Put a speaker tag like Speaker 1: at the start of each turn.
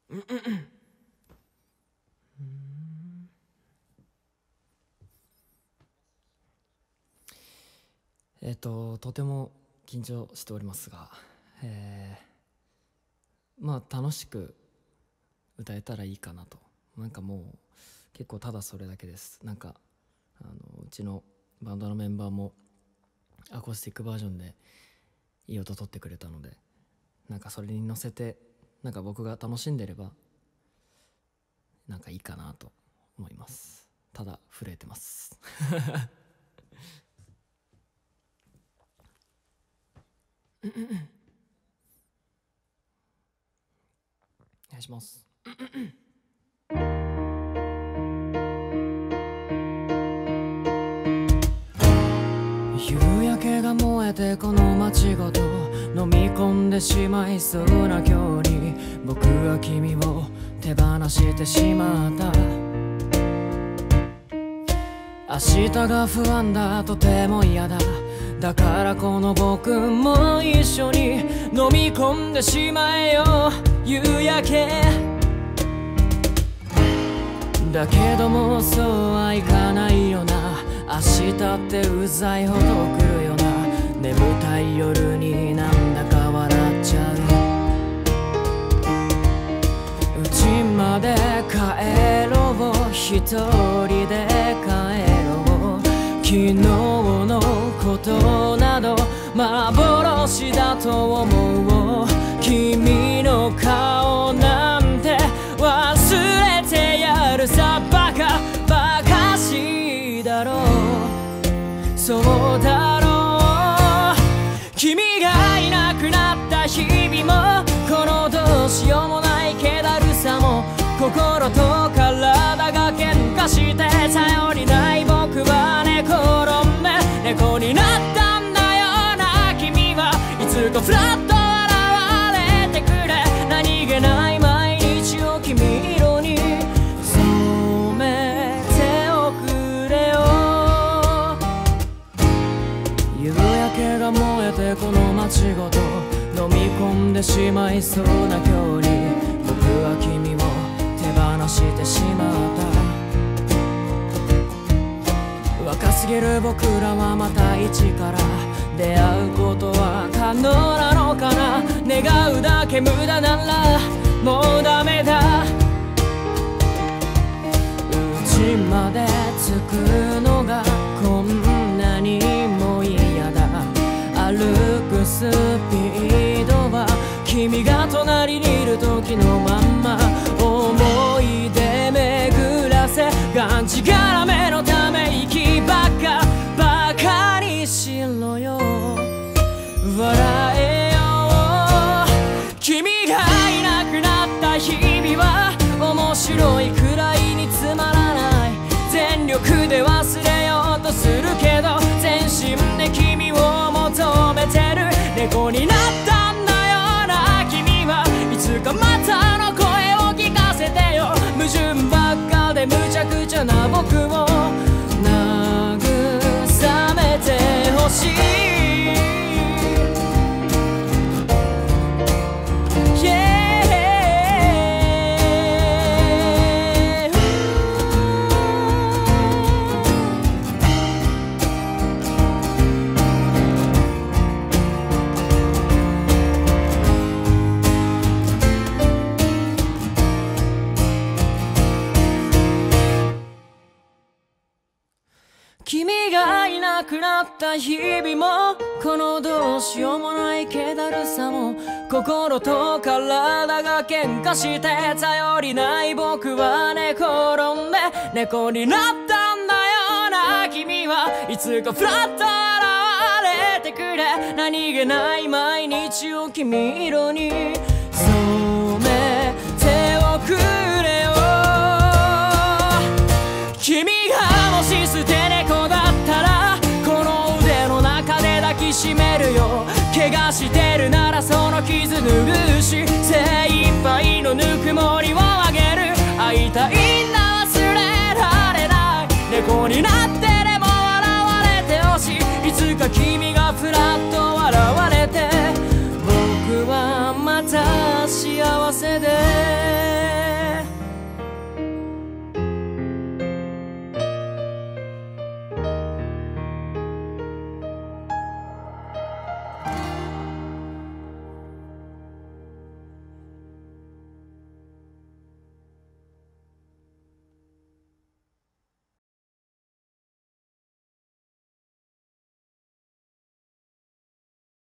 Speaker 1: とても緊張しておりますが、まあ楽しく歌えたらいいかなと。なんかもう結構ただそれだけです。なんかうちのバンドのメンバーもアコースティックバージョンでいい音取ってくれたので、なんかそれに乗せてなんか僕が楽しんでればなんかいいかなと思います。ただ震えてますお願いします夕焼けが燃えてこの街ごと飲み込んでしまいそうな今日に、僕は君を手放してしまった。明日が不安だ、とても嫌だ。だからこの僕も一緒に飲み込んでしまえよ夕焼け。だけどもうそうはいかないよな。明日ってうざいほど来るよな。眠たい夜になんだか笑っちゃう。家まで帰ろう、一人で帰ろう。昨日のことなど幻だと思う。君の顔なんて忘れてやるさ。バカバカしいだろう、そうだろう。君がいなくなった日々も、このどうしようもない気だるさも、心と体が喧嘩して頼りない僕は寝転んで猫になったんだよな。君はいつかフラッと現れてくれ。何気ない毎日を君色に染めておくれよ。夕焼けが燃えてこの街ごと飲み込んでしまいそうな今日に、僕は君を手放してしまった。若すぎる僕らはまた一から出会うことは可能なのかな。願うだけ無駄ならもうダメだ。家まで着くのがこんなにも嫌だ。歩くスピードは君が隣にいる時のまんま。思い出巡らせがんじがらめのため息ばっかバカにしろよ。笑えよ。君がいなくなった日々は面白いくらいにつまらない。全力で忘れようとするけど全身で君を求めてる。猫になったんだよな。君はいつかまたの声を聞かせてよ。矛盾ばっかで無茶苦茶な僕を慰めてほしい。君がいなくなった日々も、このどうしようもない気だるさも、心と体が喧嘩して頼りない僕は寝転んで猫になったんだよな。君はいつかフラッと現れてくれ。何気ない毎日を君色に染めておくれよ。君がもし捨て猫だったらこの腕の中で抱きしめるよ。怪我してるならその傷拭うし、精一杯のぬくもりをあげる。会いたい